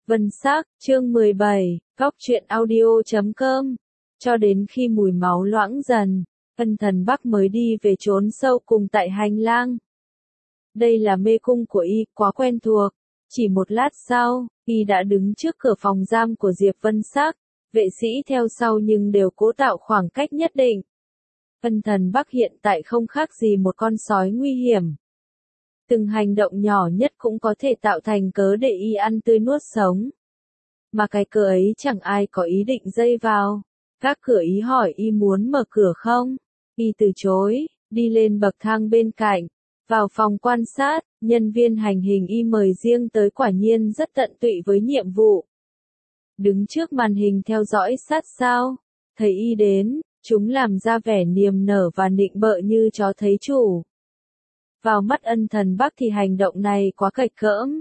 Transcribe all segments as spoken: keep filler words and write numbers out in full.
Vân Sắc, chương mười bảy, góc truyện audio chấm com. Cho đến khi mùi máu loãng dần, Ân Thần Bắc mới đi về trốn sâu cùng tại hành lang. Đây là mê cung của y, quá quen thuộc. Chỉ một lát sau, y đã đứng trước cửa phòng giam của Diệp Vân Sắc, vệ sĩ theo sau nhưng đều cố tạo khoảng cách nhất định. Ân Thần Bắc hiện tại không khác gì một con sói nguy hiểm. Từng hành động nhỏ nhất cũng có thể tạo thành cớ để y ăn tươi nuốt sống. Mà cái cớ ấy chẳng ai có ý định dây vào. Các cửa ý hỏi y muốn mở cửa không? Y từ chối, đi lên bậc thang bên cạnh. Vào phòng quan sát, nhân viên hành hình y mời riêng tới quả nhiên rất tận tụy với nhiệm vụ. Đứng trước màn hình theo dõi sát sao. Thấy y đến, chúng làm ra vẻ niềm nở và nịnh bợ như chó thấy chủ. Vào mắt Ân Thần Bắc thì hành động này quá kệch cỡm.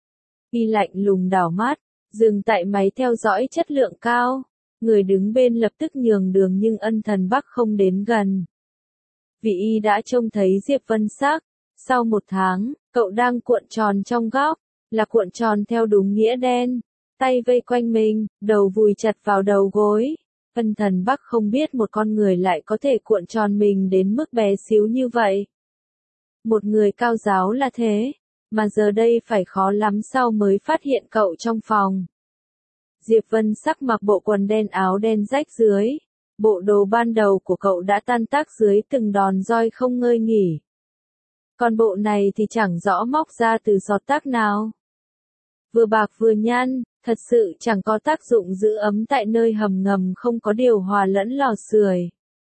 Y lạnh lùng đảo mắt, dừng tại máy theo dõi chất lượng cao. Người đứng bên lập tức nhường đường nhưng Ân Thần Bắc không đến gần. Vì y đã trông thấy Diệp Vân Sắc. Sau một tháng, cậu đang cuộn tròn trong góc, là cuộn tròn theo đúng nghĩa đen. Tay vây quanh mình, đầu vùi chặt vào đầu gối. Ân Thần Bắc không biết một con người lại có thể cuộn tròn mình đến mức bé xíu như vậy. Một người cao giáo là thế, mà giờ đây phải khó lắm sau mới phát hiện cậu trong phòng. Diệp Vân Sắc mặc bộ quần đen áo đen rách dưới. Bộ đồ ban đầu của cậu đã tan tác dưới từng đòn roi không ngơi nghỉ. Còn bộ này thì chẳng rõ móc ra từ giọt tác nào. Vừa bạc vừa nhăn, thật sự chẳng có tác dụng giữ ấm tại nơi hầm ngầm không có điều hòa lẫn lò sưởi.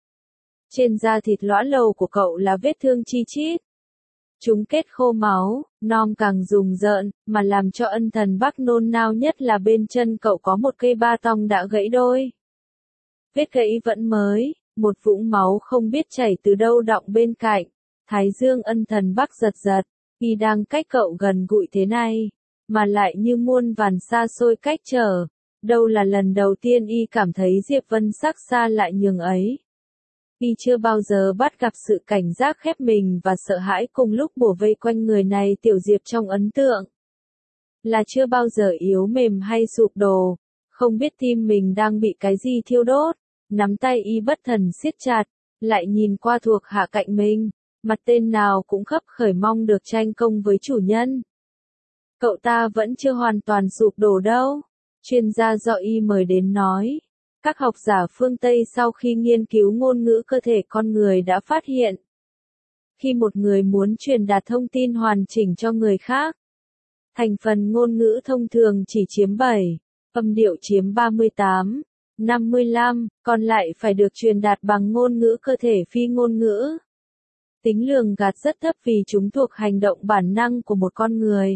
Trên da thịt lõa lồ của cậu là vết thương chi chít. Chúng kết khô máu, non càng rùng rợn, mà làm cho Ân Thần Bắc nôn nao nhất là bên chân cậu có một cây ba tong đã gãy đôi. Vết gãy vẫn mới, một vũng máu không biết chảy từ đâu đọng bên cạnh. Thái dương Ân Thần Bắc giật giật, y đang cách cậu gần gũi thế này, mà lại như muôn vàn xa xôi cách trở. Đâu là lần đầu tiên y cảm thấy Diệp Vân Sắc xa lại nhường ấy. Y chưa bao giờ bắt gặp sự cảnh giác khép mình và sợ hãi cùng lúc bủa vây quanh người này. Tiểu Diệp trong ấn tượng là chưa bao giờ yếu mềm hay sụp đổ, không biết tim mình đang bị cái gì thiêu đốt. Nắm tay y bất thần siết chặt, lại nhìn qua thuộc hạ cạnh mình, mặt tên nào cũng khấp khởi mong được tranh công với chủ nhân. Cậu ta vẫn chưa hoàn toàn sụp đổ đâu, chuyên gia do y mời đến nói. Các học giả phương Tây sau khi nghiên cứu ngôn ngữ cơ thể con người đã phát hiện, khi một người muốn truyền đạt thông tin hoàn chỉnh cho người khác, thành phần ngôn ngữ thông thường chỉ chiếm bảy, âm điệu chiếm ba mươi tám, năm mươi lăm, còn lại phải được truyền đạt bằng ngôn ngữ cơ thể phi ngôn ngữ. Tính lường gạt rất thấp vì chúng thuộc hành động bản năng của một con người.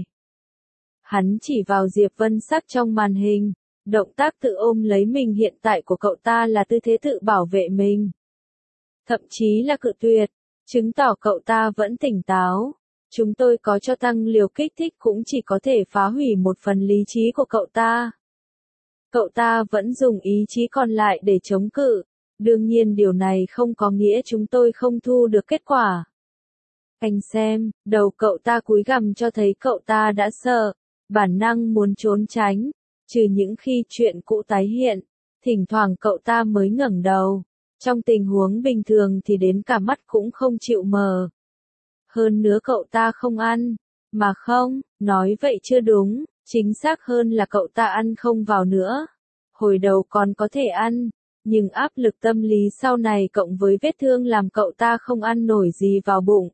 Hắn chỉ vào Diệp Vân Sắc trong màn hình. Động tác tự ôm lấy mình hiện tại của cậu ta là tư thế tự bảo vệ mình. Thậm chí là cự tuyệt, chứng tỏ cậu ta vẫn tỉnh táo. Chúng tôi có cho tăng liều kích thích cũng chỉ có thể phá hủy một phần lý trí của cậu ta. Cậu ta vẫn dùng ý chí còn lại để chống cự. Đương nhiên điều này không có nghĩa chúng tôi không thu được kết quả. Anh xem, đầu cậu ta cúi gằm cho thấy cậu ta đã sợ, bản năng muốn trốn tránh. Trừ những khi chuyện cũ tái hiện, thỉnh thoảng cậu ta mới ngẩng đầu. Trong tình huống bình thường thì đến cả mắt cũng không chịu mở. Hơn nữa cậu ta không ăn, mà không, nói vậy chưa đúng, chính xác hơn là cậu ta ăn không vào nữa. Hồi đầu còn có thể ăn, nhưng áp lực tâm lý sau này cộng với vết thương làm cậu ta không ăn nổi gì vào bụng.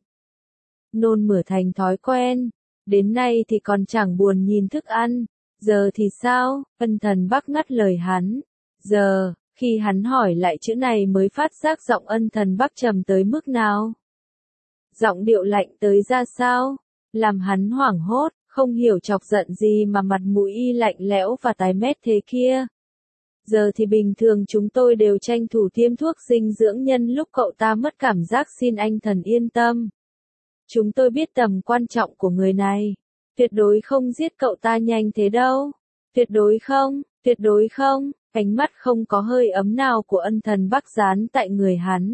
Nôn mửa thành thói quen, đến nay thì còn chẳng buồn nhìn thức ăn. Giờ thì sao? Ân Thần Bắc ngắt lời hắn. Giờ, khi hắn hỏi lại chữ này mới phát giác giọng Ân Thần Bắc trầm tới mức nào. Giọng điệu lạnh tới ra sao? Làm hắn hoảng hốt, không hiểu chọc giận gì mà mặt mũi y lạnh lẽo và tái mét thế kia. Giờ thì bình thường chúng tôi đều tranh thủ tiêm thuốc dinh dưỡng nhân lúc cậu ta mất cảm giác, xin anh thần yên tâm. Chúng tôi biết tầm quan trọng của người này. Tuyệt đối không giết cậu ta nhanh thế đâu. Tuyệt đối không, tuyệt đối không. Ánh mắt không có hơi ấm nào của Ân Thần Bắc dán tại người hắn.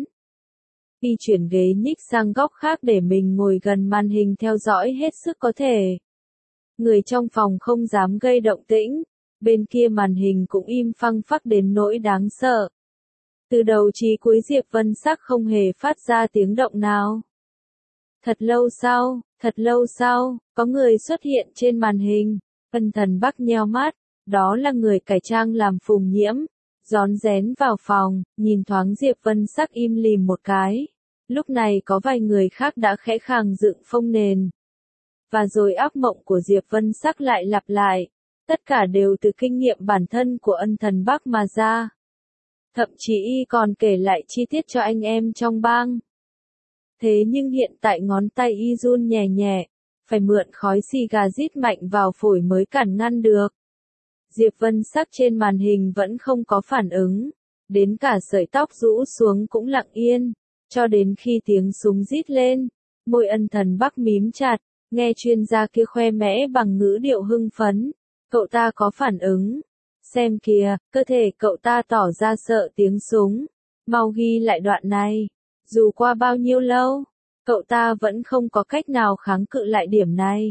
Y chuyển ghế nhích sang góc khác để mình ngồi gần màn hình theo dõi hết sức có thể. Người trong phòng không dám gây động tĩnh, bên kia màn hình cũng im phăng phắc đến nỗi đáng sợ. Từ đầu chí cuối Diệp Vân Sắc không hề phát ra tiếng động nào. Thật lâu sau, thật lâu sau, có người xuất hiện trên màn hình, Ân Thần Bắc nheo mắt, đó là người cải trang làm Phùng Nhiễm, rón rén vào phòng, nhìn thoáng Diệp Vân Sắc im lìm một cái. Lúc này có vài người khác đã khẽ khàng dựng phông nền. Và rồi ác mộng của Diệp Vân Sắc lại lặp lại, tất cả đều từ kinh nghiệm bản thân của Ân Thần Bắc mà ra. Thậm chí y còn kể lại chi tiết cho anh em trong bang. Thế nhưng hiện tại ngón tay y run nhẹ nhẹ, phải mượn khói xì gà rít mạnh vào phổi mới cản ngăn được. Diệp Vân Sắc trên màn hình vẫn không có phản ứng, đến cả sợi tóc rũ xuống cũng lặng yên, cho đến khi tiếng súng rít lên, môi Ân Thần Bắc mím chặt, nghe chuyên gia kia khoe mẽ bằng ngữ điệu hưng phấn, cậu ta có phản ứng. Xem kìa, cơ thể cậu ta tỏ ra sợ tiếng súng, mau ghi lại đoạn này. Dù qua bao nhiêu lâu, cậu ta vẫn không có cách nào kháng cự lại điểm này.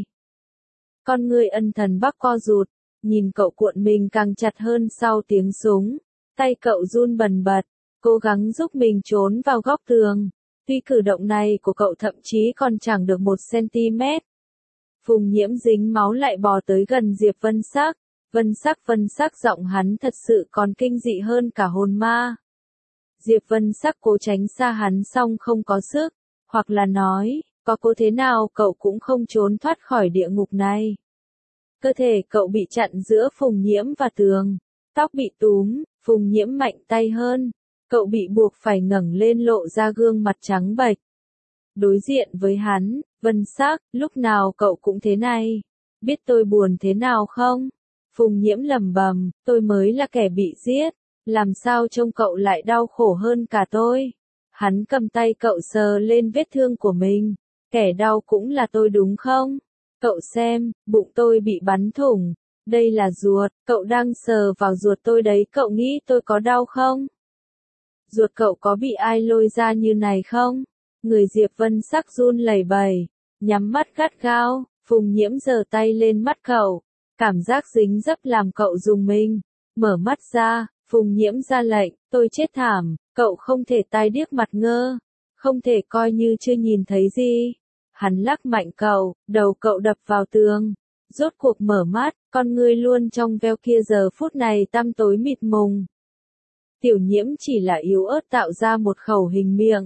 Con người Ân Thần Bắc co rụt, nhìn cậu cuộn mình càng chặt hơn sau tiếng súng, tay cậu run bần bật, cố gắng giúp mình trốn vào góc tường. Tuy cử động này của cậu thậm chí còn chẳng được một centimet. Phùng Nhiễm dính máu lại bò tới gần Diệp Vân Sắc. Vân Sắc Vân Sắc giọng hắn thật sự còn kinh dị hơn cả hồn ma. Diệp Vân Sắc cố tránh xa hắn xong không có sức, hoặc là nói, có cố thế nào cậu cũng không trốn thoát khỏi địa ngục này. Cơ thể cậu bị chặn giữa Phùng Nhiễm và tường, tóc bị túm, Phùng Nhiễm mạnh tay hơn, cậu bị buộc phải ngẩng lên lộ ra gương mặt trắng bệch. Đối diện với hắn, Vân Sắc, lúc nào cậu cũng thế này, biết tôi buồn thế nào không? Phùng Nhiễm lẩm bẩm, tôi mới là kẻ bị giết, làm sao trông cậu lại đau khổ hơn cả tôi. Hắn cầm tay cậu sờ lên vết thương của mình, kẻ đau cũng là tôi đúng không? Cậu xem, bụng tôi bị bắn thủng, đây là ruột, cậu đang sờ vào ruột tôi đấy, cậu nghĩ tôi có đau không? Ruột cậu có bị ai lôi ra như này không? Người Diệp Vân Sắc run lẩy bẩy, nhắm mắt gắt gao, Phùng Nhiễm giơ tay lên mắt cậu. Cảm giác dính dấp làm cậu rùng mình, mở mắt ra, Phùng Nhiễm ra lệnh, tôi chết thảm, cậu không thể tai điếc mặt ngơ, không thể coi như chưa nhìn thấy gì. Hắn lắc mạnh cậu, đầu cậu đập vào tường, rốt cuộc mở mắt, con ngươi luôn trong veo kia giờ phút này tăm tối mịt mùng. Tiểu Nhiễm chỉ là yếu ớt tạo ra một khẩu hình miệng,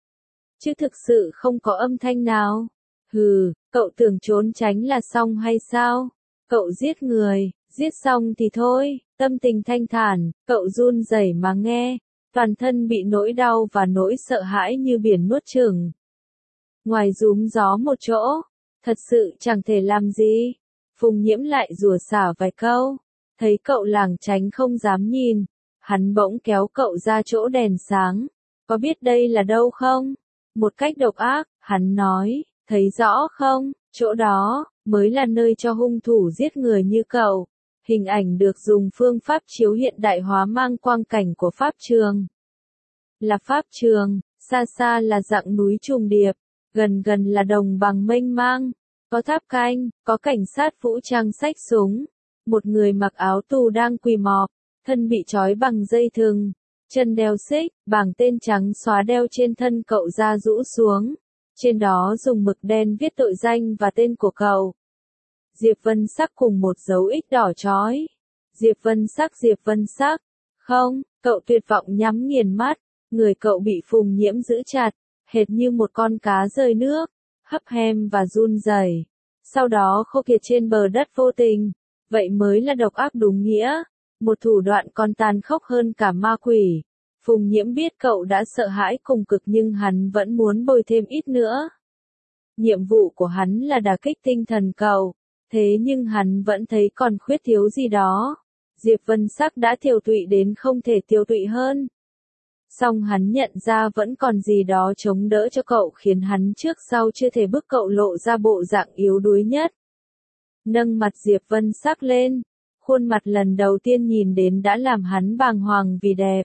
chứ thực sự không có âm thanh nào. Hừ, cậu tưởng trốn tránh là xong hay sao? Cậu giết người, giết xong thì thôi, tâm tình thanh thản, cậu run rẩy mà nghe, toàn thân bị nỗi đau và nỗi sợ hãi như biển nuốt chửng. Ngoài rúm gió một chỗ, thật sự chẳng thể làm gì. Phùng Nhiễm lại rủa xả vài câu, thấy cậu lảng tránh không dám nhìn, hắn bỗng kéo cậu ra chỗ đèn sáng, có biết đây là đâu không? Một cách độc ác, hắn nói, thấy rõ không, chỗ đó mới là nơi cho hung thủ giết người như cậu. Hình ảnh được dùng phương pháp chiếu hiện đại hóa mang quang cảnh của pháp trường. Là pháp trường, xa xa là dặng núi trùng điệp, gần gần là đồng bằng mênh mang, có tháp canh, có cảnh sát vũ trang xách súng, một người mặc áo tù đang quỳ mọp, thân bị trói bằng dây thừng, chân đeo xích, bảng tên trắng xóa đeo trên thân cậu ra rũ xuống. Trên đó dùng mực đen viết tội danh và tên của cậu. Diệp Vân Sắc cùng một dấu X đỏ chói. Diệp Vân Sắc, Diệp Vân Sắc. Không, cậu tuyệt vọng nhắm nghiền mắt, người cậu bị Phùng Nhiễm giữ chặt, hệt như một con cá rơi nước, hấp hem và run rẩy. Sau đó khô kiệt trên bờ đất vô tình, vậy mới là độc ác đúng nghĩa, một thủ đoạn còn tàn khốc hơn cả ma quỷ. Phùng Nhiễm biết cậu đã sợ hãi cùng cực nhưng hắn vẫn muốn bồi thêm ít nữa. Nhiệm vụ của hắn là đả kích tinh thần cậu, thế nhưng hắn vẫn thấy còn khuyết thiếu gì đó. Diệp Vân Sắc đã tiêu tụy đến không thể tiêu tụy hơn. Song hắn nhận ra vẫn còn gì đó chống đỡ cho cậu khiến hắn trước sau chưa thể bức cậu lộ ra bộ dạng yếu đuối nhất. Nâng mặt Diệp Vân Sắc lên, khuôn mặt lần đầu tiên nhìn đến đã làm hắn bàng hoàng vì đẹp.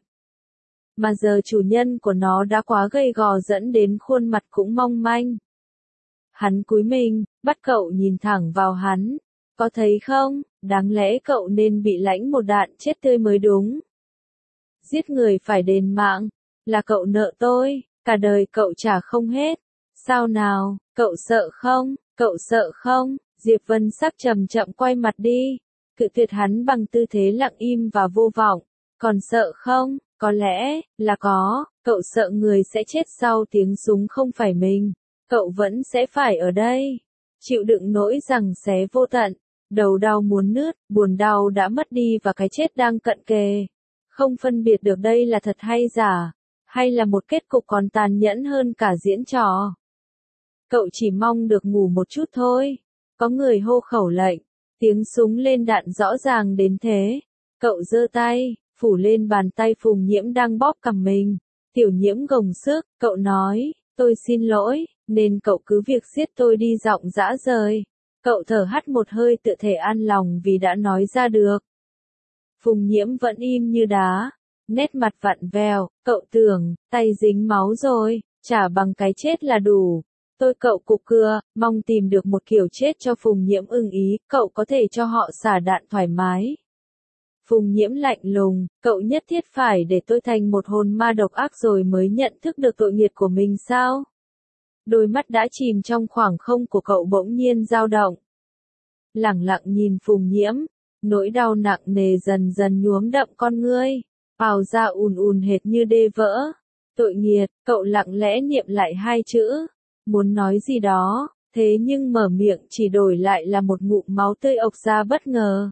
Mà giờ chủ nhân của nó đã quá gầy gò dẫn đến khuôn mặt cũng mong manh. Hắn cúi mình, bắt cậu nhìn thẳng vào hắn, Có thấy không, đáng lẽ cậu nên bị lãnh một đạn chết tươi mới đúng. Giết người phải đền mạng, là cậu nợ tôi, cả đời cậu trả không hết. Sao nào, cậu sợ không, cậu sợ không? Diệp Vân Sắc chậm chậm quay mặt đi, cự tuyệt hắn bằng tư thế lặng im và vô vọng. Còn sợ không? Có lẽ, là có, cậu sợ người sẽ chết sau tiếng súng không phải mình. Cậu vẫn sẽ phải ở đây, chịu đựng nỗi giằng xé vô tận, đầu đau muốn nứt, buồn đau đã mất đi và cái chết đang cận kề. Không phân biệt được đây là thật hay giả, hay là một kết cục còn tàn nhẫn hơn cả diễn trò. Cậu chỉ mong được ngủ một chút thôi. Có người hô khẩu lệnh, tiếng súng lên đạn rõ ràng đến thế. Cậu giơ tay, phủ lên bàn tay Phùng Nhiễm đang bóp cằm mình. Tiểu Nhiễm gồng sức, cậu nói, tôi xin lỗi, nên cậu cứ việc giết tôi đi giọng dã rời. Cậu thở hắt một hơi tự thể an lòng vì đã nói ra được. Phùng Nhiễm vẫn im như đá, nét mặt vặn vẹo, cậu tưởng, tay dính máu rồi, trả bằng cái chết là đủ. Tôi cậu cục cưa, mong tìm được một kiểu chết cho Phùng Nhiễm ưng ý, cậu có thể cho họ xả đạn thoải mái. Phùng Nhiễm lạnh lùng, cậu nhất thiết phải để tôi thành một hồn ma độc ác rồi mới nhận thức được tội nghiệp của mình sao? Đôi mắt đã chìm trong khoảng không của cậu bỗng nhiên dao động. Lẳng lặng nhìn Phùng Nhiễm, nỗi đau nặng nề dần dần nhuốm đậm con ngươi, ào ra ùn ùn hệt như đê vỡ. Tội nghiệt, cậu lặng lẽ niệm lại hai chữ, muốn nói gì đó, thế nhưng mở miệng chỉ đổi lại là một ngụm máu tươi ộc ra bất ngờ.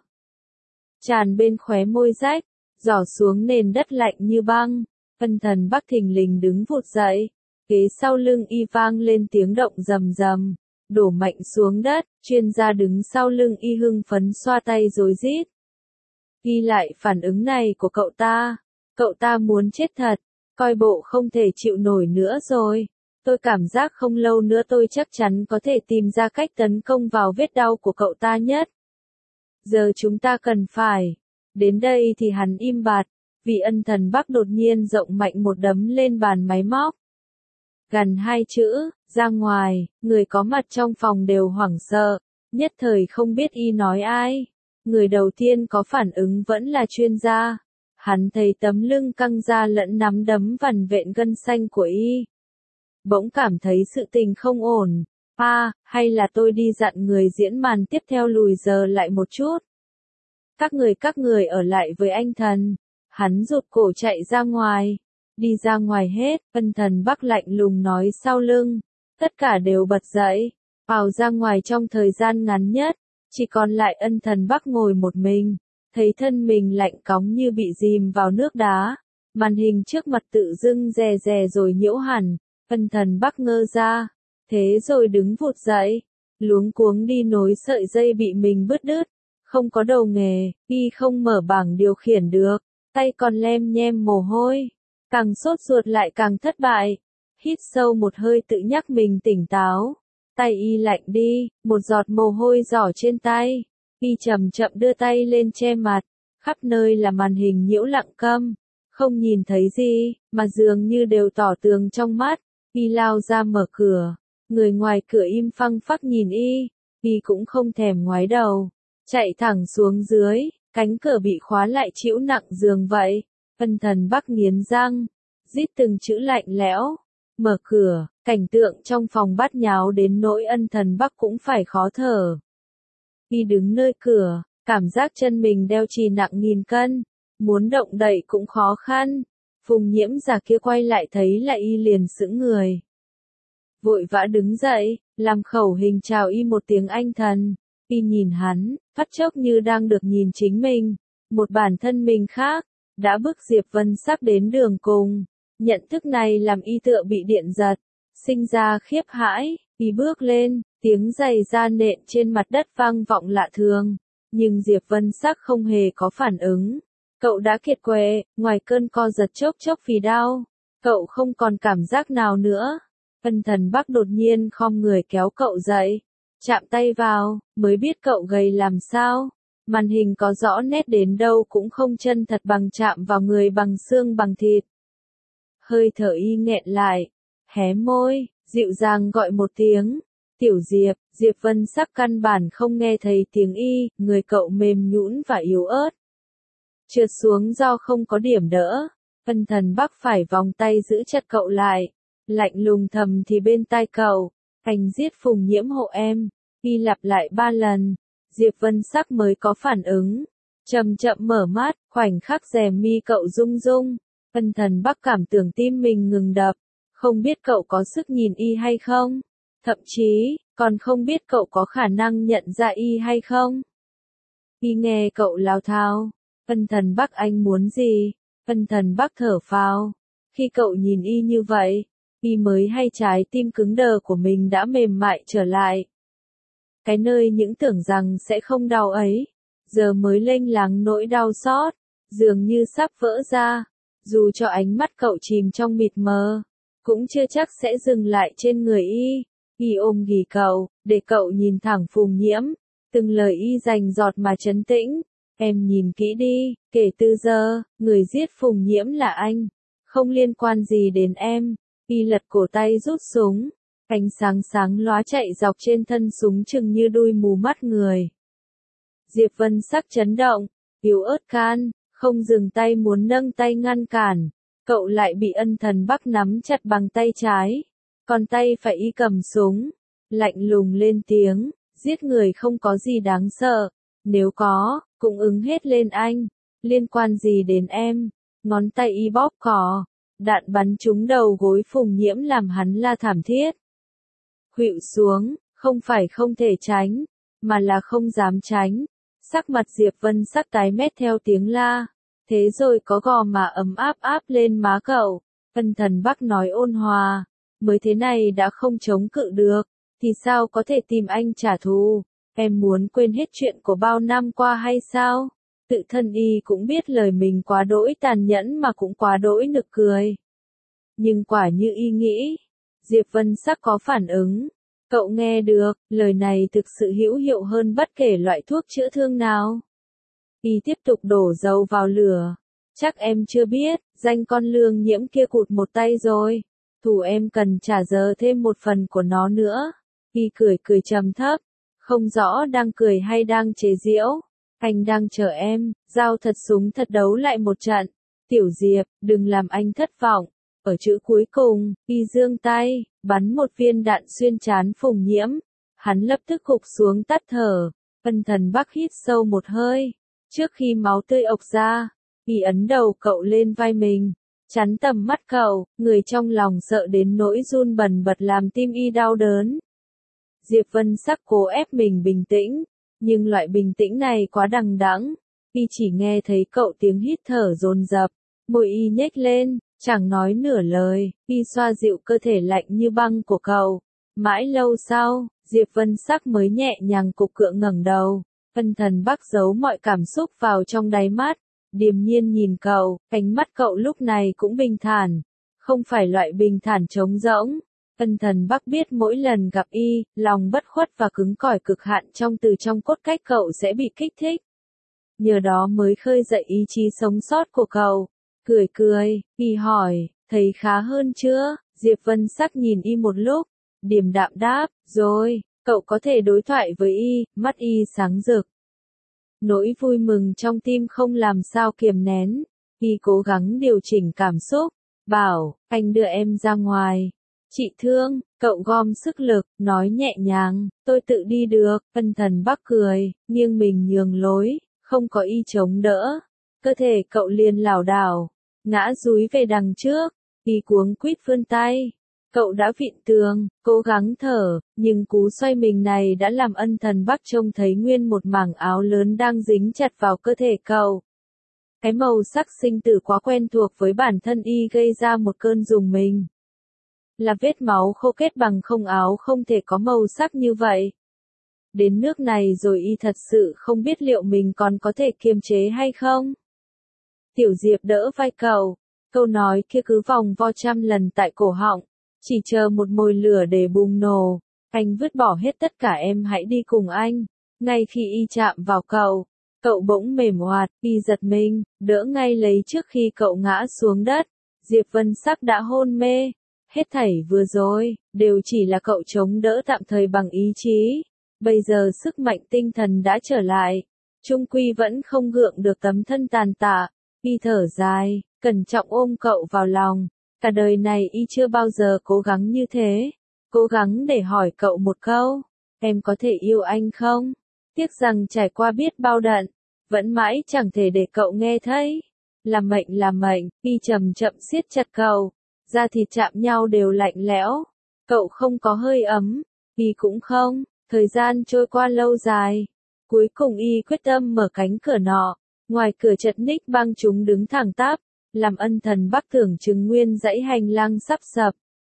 Tràn bên khóe môi rách, giỏ xuống nền đất lạnh như băng, Ân Thần Bắc thình lình đứng vụt dậy, kế sau lưng y vang lên tiếng động rầm rầm, đổ mạnh xuống đất, chuyên gia đứng sau lưng y hưng phấn xoa tay rối rít. Ghi lại phản ứng này của cậu ta, cậu ta muốn chết thật, coi bộ không thể chịu nổi nữa rồi. Tôi cảm giác không lâu nữa tôi chắc chắn có thể tìm ra cách tấn công vào vết đau của cậu ta nhất. Giờ chúng ta cần phải. Đến đây thì hắn im bặt, vì Ân Thần Bắc đột nhiên rộng mạnh một đấm lên bàn máy móc. Gần hai chữ, ra ngoài, người có mặt trong phòng đều hoảng sợ, nhất thời không biết y nói ai. Người đầu tiên có phản ứng vẫn là chuyên gia. Hắn thấy tấm lưng căng ra lẫn nắm đấm vằn vện gân xanh của y. Bỗng cảm thấy sự tình không ổn. À, hay là tôi đi dặn người diễn màn tiếp theo lùi giờ lại một chút. Các người các người ở lại với anh thần. Hắn rụt cổ chạy ra ngoài. Đi ra ngoài hết, Ân Thần Bắc lạnh lùng nói sau lưng. Tất cả đều bật dậy, vào ra ngoài trong thời gian ngắn nhất. Chỉ còn lại Ân Thần Bắc ngồi một mình. Thấy thân mình lạnh cóng như bị dìm vào nước đá. Màn hình trước mặt tự dưng rè rè rồi nhiễu hẳn. Ân Thần Bắc ngơ ra. Thế rồi đứng vụt dậy. Luống cuống đi nối sợi dây bị mình bứt đứt. Không có đầu nghề, y không mở bảng điều khiển được. Tay còn lem nhem mồ hôi. Càng sốt ruột lại càng thất bại. Hít sâu một hơi tự nhắc mình tỉnh táo. Tay y lạnh đi, một giọt mồ hôi rỏ trên tay. Y chậm chậm đưa tay lên che mặt. Khắp nơi là màn hình nhiễu lặng câm. Không nhìn thấy gì, mà dường như đều tỏ tường trong mắt. Y lao ra mở cửa. Người ngoài cửa im phăng phắc nhìn y. Y cũng không thèm ngoái đầu. Chạy thẳng xuống dưới, cánh cửa bị khóa lại chịu nặng giường vậy. Ân Thần Bắc nghiến răng, rít từng chữ lạnh lẽo. Mở cửa, cảnh tượng trong phòng bát nháo đến nỗi Ân Thần Bắc cũng phải khó thở. Y đứng nơi cửa, cảm giác chân mình đeo chì nặng nghìn cân, muốn động đậy cũng khó khăn. Phùng Nhiễm già kia quay lại thấy là y liền sững người. Vội vã đứng dậy, làm khẩu hình chào y một tiếng anh thần. Y nhìn hắn, phát chốc như đang được nhìn chính mình, một bản thân mình khác, đã bước Diệp Vân Sắc đến đường cùng. Nhận thức này làm y tựa bị điện giật, sinh ra khiếp hãi, y bước lên, tiếng giày da nện trên mặt đất vang vọng lạ thường, nhưng Diệp Vân Sắc không hề có phản ứng. Cậu đã kiệt quệ, ngoài cơn co giật chốc chốc vì đau, cậu không còn cảm giác nào nữa. Ân Thần Bắc đột nhiên khom người kéo cậu dậy, chạm tay vào, mới biết cậu gầy làm sao. Màn hình có rõ nét đến đâu cũng không chân thật bằng chạm vào người bằng xương bằng thịt. Hơi thở y nghẹn lại, hé môi, dịu dàng gọi một tiếng, Tiểu Diệp, Diệp Vân Sắc căn bản không nghe thấy tiếng y, người cậu mềm nhũn và yếu ớt. Trượt xuống do không có điểm đỡ, Ân Thần Bắc phải vòng tay giữ chặt cậu lại, lạnh lùng thầm thì bên tai cậu, anh giết Phùng Nhiễm hộ em, y lặp lại ba lần, Diệp Vân Sắc mới có phản ứng, chậm chậm mở mắt, khoảnh khắc rèm mi cậu rung rung, Ân Thần Bắc cảm tưởng tim mình ngừng đập, không biết cậu có sức nhìn y hay không, thậm chí, còn không biết cậu có khả năng nhận ra y hay không. Y nghe cậu lào thao, Ân Thần Bắc anh muốn gì? Ân Thần Bắc thở phào, khi cậu nhìn y như vậy, y mới hay trái tim cứng đờ của mình đã mềm mại trở lại. Cái nơi những tưởng rằng sẽ không đau ấy, giờ mới lênh láng nỗi đau xót, dường như sắp vỡ ra, dù cho ánh mắt cậu chìm trong mịt mờ, cũng chưa chắc sẽ dừng lại trên người y. Y ôm ghì cậu, để cậu nhìn thẳng Phùng Nhiễm, từng lời y dành giọt mà trấn tĩnh. Em nhìn kỹ đi, kể từ giờ, người giết Phùng Nhiễm là anh, không liên quan gì đến em. Y lật cổ tay rút súng, ánh sáng sáng lóa chạy dọc trên thân súng chừng như đuôi mù mắt người. Diệp Vân Sắc chấn động, yếu ớt can, không dừng tay muốn nâng tay ngăn cản, cậu lại bị Ân Thần Bắc nắm chặt bằng tay trái, còn tay phải y cầm súng, lạnh lùng lên tiếng, giết người không có gì đáng sợ, nếu có, cũng ứng hết lên anh, liên quan gì đến em, ngón tay y bóp cò, đạn bắn trúng đầu gối Phùng Nhiễm làm hắn la thảm thiết. Khuỵu xuống, không phải không thể tránh, mà là không dám tránh, sắc mặt Diệp Vân Sắc tái mét theo tiếng la, thế rồi có gò má ấm áp áp lên má cậu, Ân Thần Bắc nói ôn hòa, mới thế này đã không chống cự được, thì sao có thể tìm anh trả thù, em muốn quên hết chuyện của bao năm qua hay sao? Tự thân y cũng biết lời mình quá đỗi tàn nhẫn mà cũng quá đỗi nực cười. Nhưng quả như y nghĩ, Diệp Vân Sắc có phản ứng, cậu nghe được, lời này thực sự hữu hiệu hơn bất kể loại thuốc chữa thương nào. Y tiếp tục đổ dầu vào lửa, chắc em chưa biết, danh con Lương Nhiễm kia cụt một tay rồi, thù em cần trả giờ thêm một phần của nó nữa. Y cười cười trầm thấp, không rõ đang cười hay đang chế giễu. Anh đang chờ em, giao thật súng thật đấu lại một trận. Tiểu Diệp, đừng làm anh thất vọng. Ở chữ cuối cùng, y giương tay, bắn một viên đạn xuyên trán Phùng Nhiễm. Hắn lập tức gục xuống tắt thở. Ân Thần Bắc hít sâu một hơi. Trước khi máu tươi ộc ra, y ấn đầu cậu lên vai mình, chắn tầm mắt cậu, người trong lòng sợ đến nỗi run bần bật làm tim y đau đớn. Diệp Vân Sắc cố ép mình bình tĩnh, nhưng loại bình tĩnh này quá đằng đẵng, y chỉ nghe thấy cậu tiếng hít thở dồn dập, môi y nhếch lên, chẳng nói nửa lời, y xoa dịu cơ thể lạnh như băng của cậu. Mãi lâu sau, Diệp Vân Sắc mới nhẹ nhàng cục cựa ngẩng đầu, Ân Thần Bắc giấu mọi cảm xúc vào trong đáy mắt, điềm nhiên nhìn cậu, ánh mắt cậu lúc này cũng bình thản, không phải loại bình thản trống rỗng. Ân Thần Bắc biết mỗi lần gặp y, lòng bất khuất và cứng cỏi cực hạn trong từ trong cốt cách cậu sẽ bị kích thích. Nhờ đó mới khơi dậy ý chí sống sót của cậu. Cười cười, y hỏi, thấy khá hơn chưa? Diệp Vân Sắc nhìn y một lúc, điềm đạm đáp, rồi, cậu có thể đối thoại với y, mắt y sáng rực. Nỗi vui mừng trong tim không làm sao kiềm nén, y cố gắng điều chỉnh cảm xúc, bảo, anh đưa em ra ngoài. Chị thương, cậu gom sức lực, nói nhẹ nhàng, tôi tự đi được. Ân Thần Bắc cười, nghiêng mình nhường lối, không có y chống đỡ. Cơ thể cậu liền lảo đảo, ngã dúi về đằng trước, y cuống quýt vươn tay. Cậu đã vịn tường, cố gắng thở, nhưng cú xoay mình này đã làm Ân Thần Bắc trông thấy nguyên một mảng áo lớn đang dính chặt vào cơ thể cậu. Cái màu sắc sinh tử quá quen thuộc với bản thân y gây ra một cơn rùng mình. Là vết máu khô kết bằng không áo không thể có màu sắc như vậy. Đến nước này rồi y thật sự không biết liệu mình còn có thể kiềm chế hay không. Tiểu Diệp đỡ vai cậu, câu nói kia cứ vòng vo trăm lần tại cổ họng, chỉ chờ một mồi lửa để bùng nổ. Anh vứt bỏ hết tất cả, em hãy đi cùng anh. Ngay khi y chạm vào cậu, cậu bỗng mềm oạt, y giật mình, đỡ ngay lấy trước khi cậu ngã xuống đất. Diệp Vân Sắc đã hôn mê. Hết thảy vừa rồi, đều chỉ là cậu chống đỡ tạm thời bằng ý chí. Bây giờ sức mạnh tinh thần đã trở lại. Trung quy vẫn không gượng được tấm thân tàn tạ. Y thở dài, cẩn trọng ôm cậu vào lòng. Cả đời này Y chưa bao giờ cố gắng như thế. Cố gắng để hỏi cậu một câu. Em có thể yêu anh không? Tiếc rằng trải qua biết bao đận. Vẫn mãi chẳng thể để cậu nghe thấy. Là mệnh là mệnh, Y chậm chậm siết chặt cậu. Da thịt chạm nhau đều lạnh lẽo. Cậu không có hơi ấm. Y cũng không. Thời gian trôi qua lâu dài. Cuối cùng Y quyết tâm mở cánh cửa nọ. Ngoài cửa chật ních băng chúng đứng thẳng tắp. Làm ân thần Bắc tưởng chứng nguyên dãy hành lang sắp sập.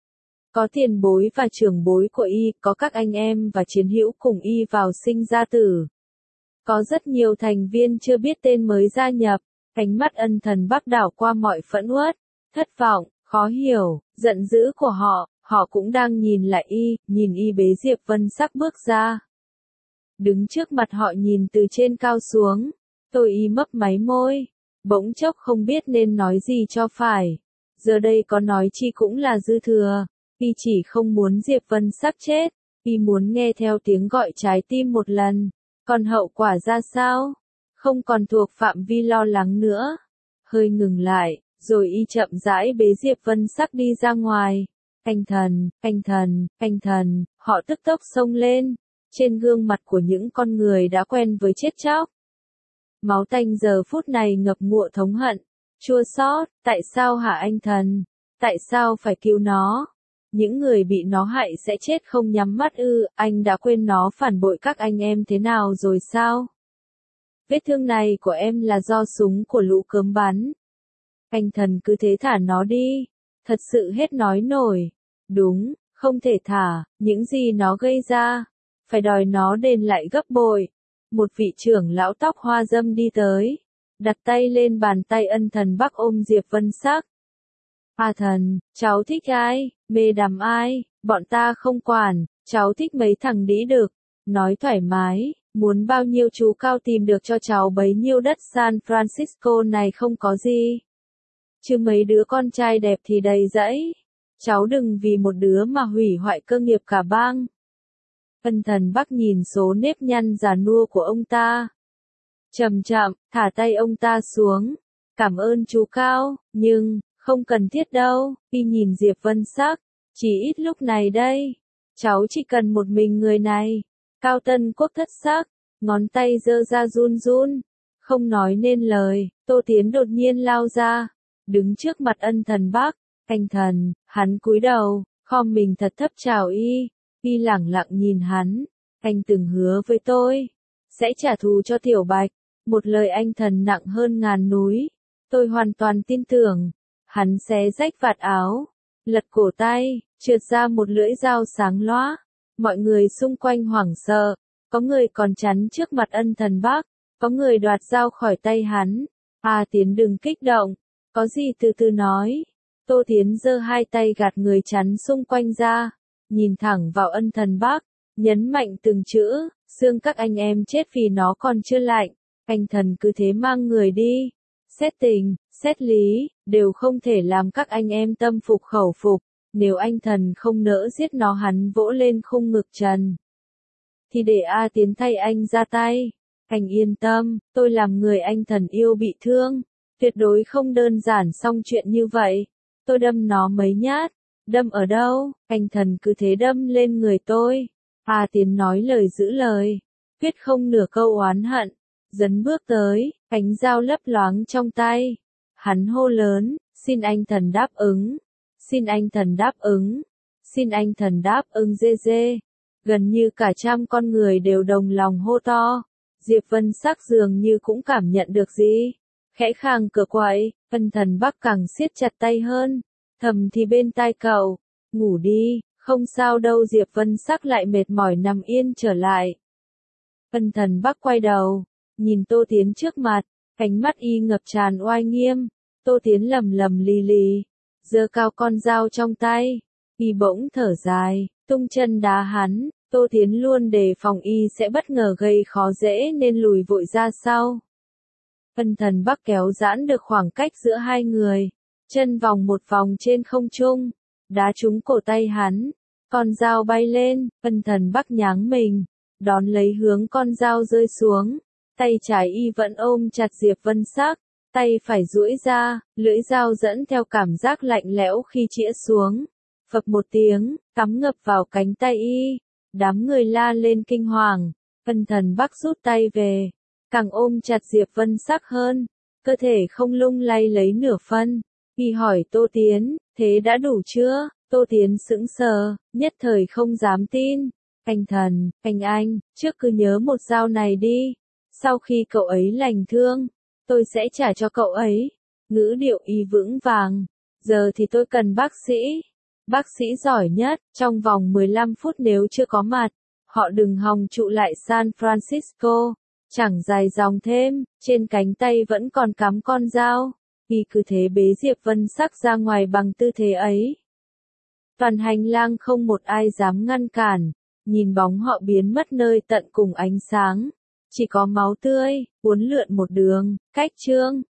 Có tiền bối và trưởng bối của Y, có các anh em và chiến hữu cùng Y vào sinh ra tử. Có rất nhiều thành viên chưa biết tên mới gia nhập. Ánh mắt ân thần Bắc đảo qua mọi phẫn uất, thất vọng, khó hiểu, giận dữ của họ. Họ cũng đang nhìn lại Y, nhìn Y bế Diệp Vân Sắc bước ra. Đứng trước mặt họ nhìn từ trên cao xuống. Tôi Y mấp máy môi. Bỗng chốc không biết nên nói gì cho phải. Giờ đây có nói chi cũng là dư thừa. Y chỉ không muốn Diệp Vân Sắc chết. Y muốn nghe theo tiếng gọi trái tim một lần. Còn hậu quả ra sao? Không còn thuộc phạm vi lo lắng nữa. Hơi ngừng lại, rồi Y chậm rãi bế Diệp Vân Sắc đi ra ngoài. Anh thần, anh thần, anh thần, họ tức tốc xông lên. Trên gương mặt của những con người đã quen với chết chóc. Máu tanh giờ phút này ngập ngụa thống hận. Chua xót, tại sao hả anh thần? Tại sao phải cứu nó? Những người bị nó hại sẽ chết không nhắm mắt ư, anh đã quên nó phản bội các anh em thế nào rồi sao? Vết thương này của em là do súng của lũ cớm bắn. Anh thần cứ thế thả nó đi. Thật sự hết nói nổi. Đúng, không thể thả, những gì nó gây ra. Phải đòi nó đền lại gấp bội. Một vị trưởng lão tóc hoa dâm đi tới. Đặt tay lên bàn tay ân thần Bắc ôm Diệp Vân Sắc. A thần, cháu thích ai, mê đắm ai, bọn ta không quản, cháu thích mấy thằng đĩ đực. Nói thoải mái, muốn bao nhiêu chú cao tìm được cho cháu bấy nhiêu đất San Francisco này không có gì. Chứ mấy đứa con trai đẹp thì đầy dẫy. Cháu đừng vì một đứa mà hủy hoại cơ nghiệp cả bang. Ân thần Bắc nhìn số nếp nhăn già nua của ông ta. Chậm chậm, thả tay ông ta xuống. Cảm ơn chú Cao, nhưng, không cần thiết đâu. Y nhìn Diệp Vân Sắc. Chỉ ít lúc này đây. Cháu chỉ cần một mình người này. Cao Tân Quốc thất sắc. Ngón tay giơ ra run run. Không nói nên lời, Tô Tiến đột nhiên lao ra. Đứng trước mặt ân thần Bắc. Anh thần, hắn cúi đầu, khom mình thật thấp chào Y. Y lẳng lặng nhìn hắn. Anh từng hứa với tôi. Sẽ trả thù cho Tiểu Bạch. Một lời anh thần nặng hơn ngàn núi. Tôi hoàn toàn tin tưởng. Hắn xé rách vạt áo. Lật cổ tay, trượt ra một lưỡi dao sáng loá. Mọi người xung quanh hoảng sợ. Có người còn chắn trước mặt ân thần Bắc. Có người đoạt dao khỏi tay hắn. À Tiến đừng kích động. Có gì từ từ nói. Tô Tiến giơ hai tay gạt người chắn xung quanh ra. Nhìn thẳng vào ân thần Bắc. Nhấn mạnh từng chữ. Xương các anh em chết vì nó còn chưa lạnh. Anh thần cứ thế mang người đi. Xét tình, xét lý, đều không thể làm các anh em tâm phục khẩu phục. Nếu anh thần không nỡ giết nó hắn vỗ lên khung ngực Trần. Thì để A Tiến thay anh ra tay. Anh yên tâm, tôi làm người anh thần yêu bị thương. Tuyệt đối không đơn giản xong chuyện như vậy. Tôi đâm nó mấy nhát. Đâm ở đâu? Anh thần cứ thế đâm lên người tôi. A Tiến nói lời giữ lời. Quyết không nửa câu oán hận. Dấn bước tới, cánh dao lấp loáng trong tay. Hắn hô lớn, xin anh thần đáp ứng. Xin anh thần đáp ứng. Xin anh thần đáp ứng dê dê. Gần như cả trăm con người đều đồng lòng hô to. Diệp Vân Sắc dường như cũng cảm nhận được gì. Khẽ khàng cửa quậy, ân thần Bắc càng siết chặt tay hơn. Thầm thì bên tai cậu, ngủ đi, không sao đâu. Diệp Vân Sắc lại mệt mỏi nằm yên trở lại. Ân thần Bắc quay đầu, nhìn Tô Tiến trước mặt, ánh mắt Y ngập tràn oai nghiêm. Tô Tiến lầm lầm lì lì, giơ cao con dao trong tay. Y bỗng thở dài, tung chân đá hắn. Tô Tiến luôn đề phòng Y sẽ bất ngờ gây khó dễ nên lùi vội ra sau. Ân thần Bắc kéo giãn được khoảng cách giữa hai người, chân vòng một vòng trên không trung, đá trúng cổ tay hắn. Con dao bay lên, Ân Thần Bắc nháng mình, đón lấy hướng con dao rơi xuống. Tay trái y vẫn ôm chặt Diệp Vân Sắc, tay phải duỗi ra, lưỡi dao dẫn theo cảm giác lạnh lẽo khi chĩa xuống. Phập một tiếng, cắm ngập vào cánh tay y. Đám người la lên kinh hoàng. Ân Thần Bắc rút tay về, càng ôm chặt Diệp Vân Sắc hơn, cơ thể không lung lay lấy nửa phân. Y hỏi Tô Tiến, thế đã đủ chưa? Tô Tiến sững sờ, nhất thời không dám tin. Anh Thần, anh anh, trước cứ nhớ một dao này đi. Sau khi cậu ấy lành thương, tôi sẽ trả cho cậu ấy. Ngữ điệu y vững vàng. Giờ thì tôi cần bác sĩ. Bác sĩ giỏi nhất, trong vòng mười lăm phút nếu chưa có mặt, họ đừng hòng trụ lại San Francisco. Chẳng dài dòng thêm, trên cánh tay vẫn còn cắm con dao. Y cứ thế bế Diệp Vân Sắc ra ngoài bằng tư thế ấy. Toàn hành lang không một ai dám ngăn cản, nhìn bóng họ biến mất nơi tận cùng ánh sáng. Chỉ có máu tươi, uốn lượn một đường, cách chương.